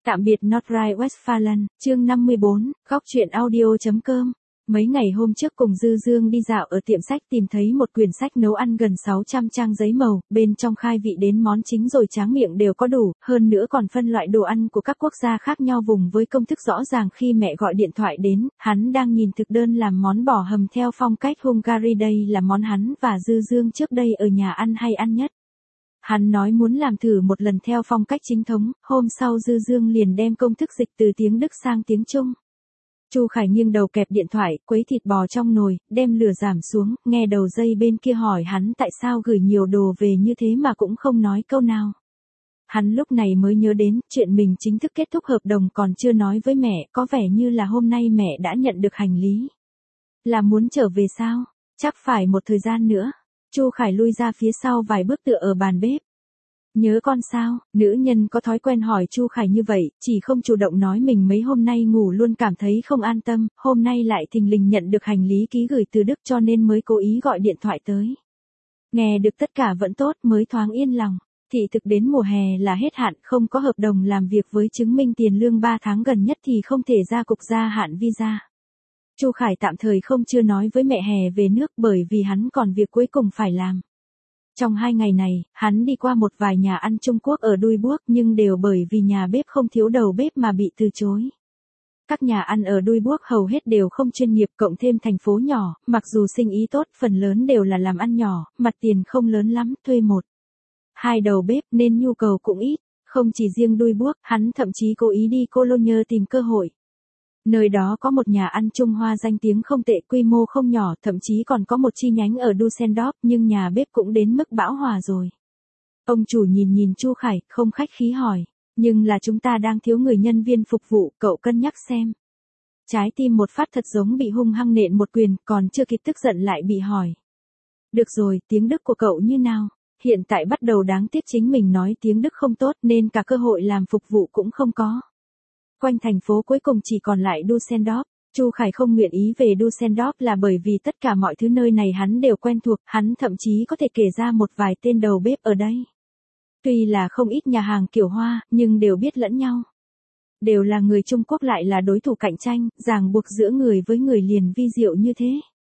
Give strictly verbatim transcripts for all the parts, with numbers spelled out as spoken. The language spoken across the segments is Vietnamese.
Tạm biệt Nordrhein-Westfalen, chương năm mươi bốn, góc truyện audio.com. Mấy ngày hôm trước cùng Dư Dương đi dạo ở tiệm sách tìm thấy một quyển sách nấu ăn gần sáu trăm trang giấy màu, bên trong khai vị đến món chính rồi tráng miệng đều có đủ, hơn nữa còn phân loại đồ ăn của các quốc gia khác nhau vùng với công thức rõ ràng. Khi mẹ gọi điện thoại đến, hắn đang nhìn thực đơn làm món bò hầm theo phong cách Hungary, đây là món hắn và Dư Dương trước đây ở nhà ăn hay ăn nhất. Hắn nói muốn làm thử một lần theo phong cách chính thống, hôm sau Dư Dương liền đem công thức dịch từ tiếng Đức sang tiếng Trung. Chu Khải nghiêng đầu kẹp điện thoại, quấy thịt bò trong nồi, đem lửa giảm xuống, nghe đầu dây bên kia hỏi hắn tại sao gửi nhiều đồ về như thế mà cũng không nói câu nào. Hắn lúc này mới nhớ đến, chuyện mình chính thức kết thúc hợp đồng còn chưa nói với mẹ, có vẻ như là hôm nay mẹ đã nhận được hành lý. Là muốn trở về sao? Chắc phải một thời gian nữa. Chu Khải lui ra phía sau vài bước tựa ở bàn bếp. Nhớ con sao? Nữ nhân có thói quen hỏi Chu Khải như vậy, chỉ không chủ động nói mình mấy hôm nay ngủ luôn cảm thấy không an tâm, hôm nay lại thình lình nhận được hành lý ký gửi từ Đức cho nên mới cố ý gọi điện thoại tới. Nghe được tất cả vẫn tốt mới thoáng yên lòng. Thị thực đến mùa hè là hết hạn, không có hợp đồng làm việc với chứng minh tiền lương ba tháng gần nhất thì không thể ra cục gia hạn visa. Chu Khải tạm thời không chưa nói với mẹ hè về nước bởi vì hắn còn việc cuối cùng phải làm. Trong hai ngày này, hắn đi qua một vài nhà ăn Trung Quốc ở Duisburg nhưng đều bởi vì nhà bếp không thiếu đầu bếp mà bị từ chối. Các nhà ăn ở Duisburg hầu hết đều không chuyên nghiệp, cộng thêm thành phố nhỏ, mặc dù sinh ý tốt, phần lớn đều là làm ăn nhỏ, mặt tiền không lớn lắm, thuê một, hai đầu bếp nên nhu cầu cũng ít. Không chỉ riêng Duisburg, hắn thậm chí cố ý đi Cologne tìm cơ hội. Nơi đó có một nhà ăn Trung Hoa danh tiếng không tệ, quy mô không nhỏ, thậm chí còn có một chi nhánh ở Düsseldorf, nhưng nhà bếp cũng đến mức bão hòa rồi. Ông chủ nhìn nhìn Chu Khải, không khách khí hỏi, nhưng là chúng ta đang thiếu người nhân viên phục vụ, cậu cân nhắc xem. Trái tim một phát thật giống bị hung hăng nện một quyền, còn chưa kịp tức giận lại bị hỏi. Được rồi, tiếng Đức của cậu như nào? Hiện tại bắt đầu đáng tiếc chính mình nói tiếng Đức không tốt nên cả cơ hội làm phục vụ cũng không có. Quanh thành phố cuối cùng chỉ còn lại Düsseldorf. Chu Khải không nguyện ý về Düsseldorf là bởi vì tất cả mọi thứ nơi này hắn đều quen thuộc, hắn thậm chí có thể kể ra một vài tên đầu bếp ở đây. Tuy là không ít nhà hàng kiểu Hoa, nhưng đều biết lẫn nhau. Đều là người Trung Quốc lại là đối thủ cạnh tranh, ràng buộc giữa người với người liền vi diệu như thế.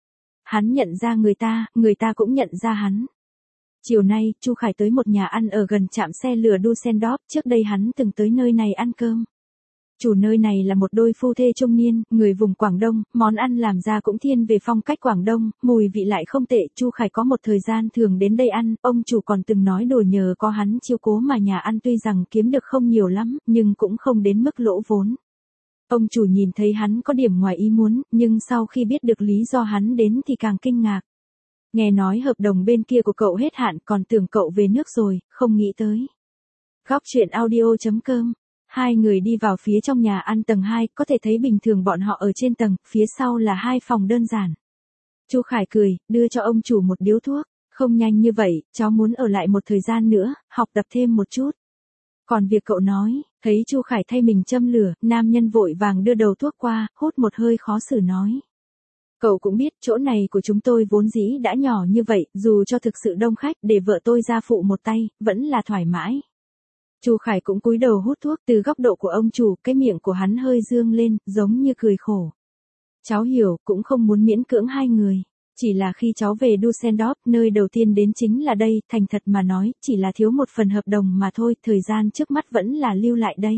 Hắn nhận ra người ta, người ta cũng nhận ra hắn. Chiều nay, Chu Khải tới một nhà ăn ở gần trạm xe lửa Düsseldorf, trước đây hắn từng tới nơi này ăn cơm. Chủ nơi này là một đôi phu thê trung niên, người vùng Quảng Đông, món ăn làm ra cũng thiên về phong cách Quảng Đông, mùi vị lại không tệ. Chu Khải có một thời gian thường đến đây ăn, ông chủ còn từng nói đùa nhờ có hắn chiếu cố mà nhà ăn tuy rằng kiếm được không nhiều lắm, nhưng cũng không đến mức lỗ vốn. Ông chủ nhìn thấy hắn có điểm ngoài ý muốn, nhưng sau khi biết được lý do hắn đến thì càng kinh ngạc. Nghe nói hợp đồng bên kia của cậu hết hạn, còn tưởng cậu về nước rồi, không nghĩ tới. Góc truyện audio.com. Hai người đi vào phía trong nhà ăn tầng hai, có thể thấy bình thường bọn họ ở trên tầng, phía sau là hai phòng đơn giản. Chu Khải cười, đưa cho ông chủ một điếu thuốc, không nhanh như vậy, cháu muốn ở lại một thời gian nữa, học tập thêm một chút. Còn việc cậu nói, thấy Chu Khải thay mình châm lửa, nam nhân vội vàng đưa đầu thuốc qua, hút một hơi khó xử nói. Cậu cũng biết chỗ này của chúng tôi vốn dĩ đã nhỏ như vậy, dù cho thực sự đông khách để vợ tôi ra phụ một tay, vẫn là thoải mái. Chu Khải cũng cúi đầu hút thuốc, từ góc độ của ông chủ, cái miệng của hắn hơi dương lên, giống như cười khổ. Cháu hiểu, cũng không muốn miễn cưỡng hai người. Chỉ là khi cháu về Düsseldorf, nơi đầu tiên đến chính là đây, thành thật mà nói, chỉ là thiếu một phần hợp đồng mà thôi, thời gian trước mắt vẫn là lưu lại đây.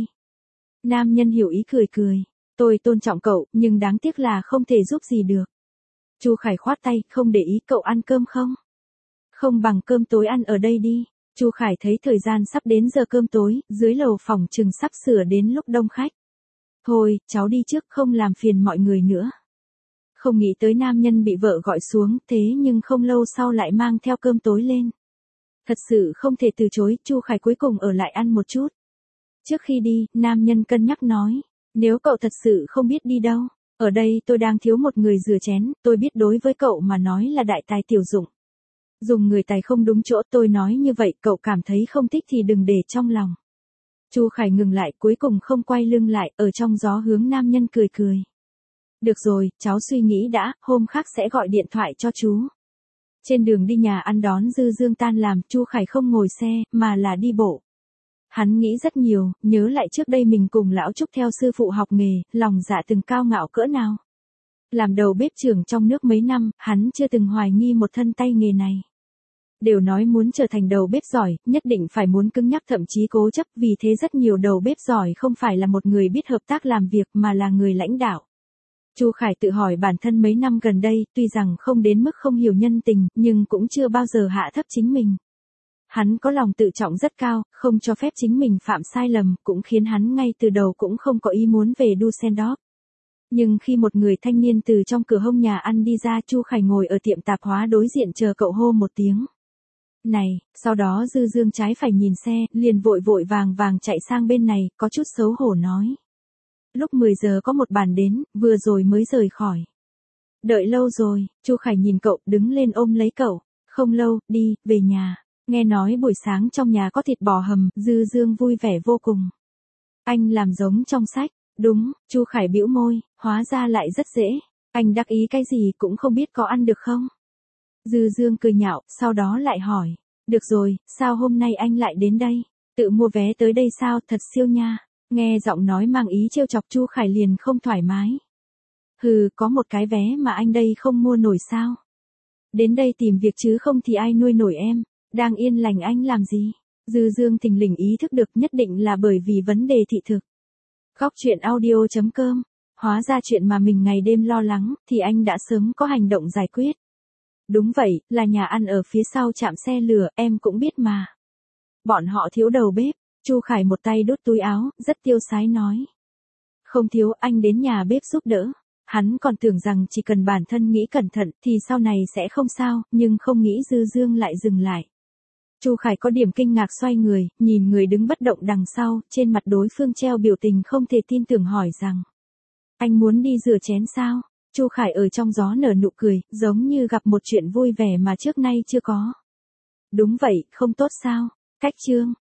Nam nhân hiểu ý cười cười. Tôi tôn trọng cậu, nhưng đáng tiếc là không thể giúp gì được. Chu Khải khoát tay, không để ý, cậu ăn cơm không? Không bằng cơm tối ăn ở đây đi. Chu Khải thấy thời gian sắp đến giờ cơm tối, dưới lầu phòng chừng sắp sửa đến lúc đông khách. Thôi, cháu đi trước không làm phiền mọi người nữa. Không nghĩ tới nam nhân bị vợ gọi xuống, thế nhưng không lâu sau lại mang theo cơm tối lên. Thật sự không thể từ chối, Chu Khải cuối cùng ở lại ăn một chút. Trước khi đi, nam nhân cân nhắc nói, nếu cậu thật sự không biết đi đâu, ở đây tôi đang thiếu một người rửa chén, tôi biết đối với cậu mà nói là đại tài tiểu dụng. Dùng người tài không đúng chỗ, tôi nói như vậy, cậu cảm thấy không thích thì đừng để trong lòng. Chu Khải ngừng lại, cuối cùng không quay lưng lại, ở trong gió hướng nam nhân cười cười. Được rồi, cháu suy nghĩ đã, hôm khác sẽ gọi điện thoại cho chú. Trên đường đi nhà ăn đón Dư Dương tan làm, Chu Khải không ngồi xe, mà là đi bộ. Hắn nghĩ rất nhiều, nhớ lại trước đây mình cùng lão Trúc theo sư phụ học nghề, lòng dạ từng cao ngạo cỡ nào. Làm đầu bếp trưởng trong nước mấy năm, hắn chưa từng hoài nghi một thân tay nghề này. Đều nói muốn trở thành đầu bếp giỏi, nhất định phải muốn cứng nhắc thậm chí cố chấp, vì thế rất nhiều đầu bếp giỏi không phải là một người biết hợp tác làm việc mà là người lãnh đạo. Chu Khải tự hỏi bản thân mấy năm gần đây, tuy rằng không đến mức không hiểu nhân tình, nhưng cũng chưa bao giờ hạ thấp chính mình. Hắn có lòng tự trọng rất cao, không cho phép chính mình phạm sai lầm, cũng khiến hắn ngay từ đầu cũng không có ý muốn về Düsseldorf. Nhưng khi một người thanh niên từ trong cửa hông nhà ăn đi ra, Chu Khải ngồi ở tiệm tạp hóa đối diện chờ cậu hô một tiếng. Này, sau đó Dư Dương trái phải nhìn xe, liền vội vội vàng vàng chạy sang bên này, có chút xấu hổ nói. Lúc mười giờ có một bàn đến, vừa rồi mới rời khỏi. Đợi lâu rồi, Chu Khải nhìn cậu, đứng lên ôm lấy cậu. Không lâu, đi, về nhà. Nghe nói buổi sáng trong nhà có thịt bò hầm, Dư Dương vui vẻ vô cùng. Anh làm giống trong sách. Đúng, Chu Khải bĩu môi, hóa ra lại rất dễ. Anh đắc ý cái gì cũng không biết có ăn được không? Dư Dương cười nhạo, sau đó lại hỏi. Được rồi, sao hôm nay anh lại đến đây? Tự mua vé tới đây sao, thật siêu nha. Nghe giọng nói mang ý trêu chọc, Chu Khải liền không thoải mái. Hừ, có một cái vé mà anh đây không mua nổi sao? Đến đây tìm việc chứ không thì ai nuôi nổi em. Đang yên lành anh làm gì? Dư Dương thình lình ý thức được nhất định là bởi vì vấn đề thị thực. Góc truyện audio chấm com. Hóa ra chuyện mà mình ngày đêm lo lắng, thì anh đã sớm có hành động giải quyết. Đúng vậy, là nhà ăn ở phía sau trạm xe lửa, em cũng biết mà. Bọn họ thiếu đầu bếp. Chu Khải một tay đút túi áo, rất tiêu sái nói. Không thiếu, anh đến nhà bếp giúp đỡ. Hắn còn tưởng rằng chỉ cần bản thân nghĩ cẩn thận thì sau này sẽ không sao, nhưng không nghĩ Dư Dương lại dừng lại. Chu Khải có điểm kinh ngạc xoay người, nhìn người đứng bất động đằng sau, trên mặt đối phương treo biểu tình không thể tin tưởng hỏi rằng. Anh muốn đi rửa chén sao? Chu Khải ở trong gió nở nụ cười, giống như gặp một chuyện vui vẻ mà trước nay chưa có. Đúng vậy, không tốt sao? Cách chương.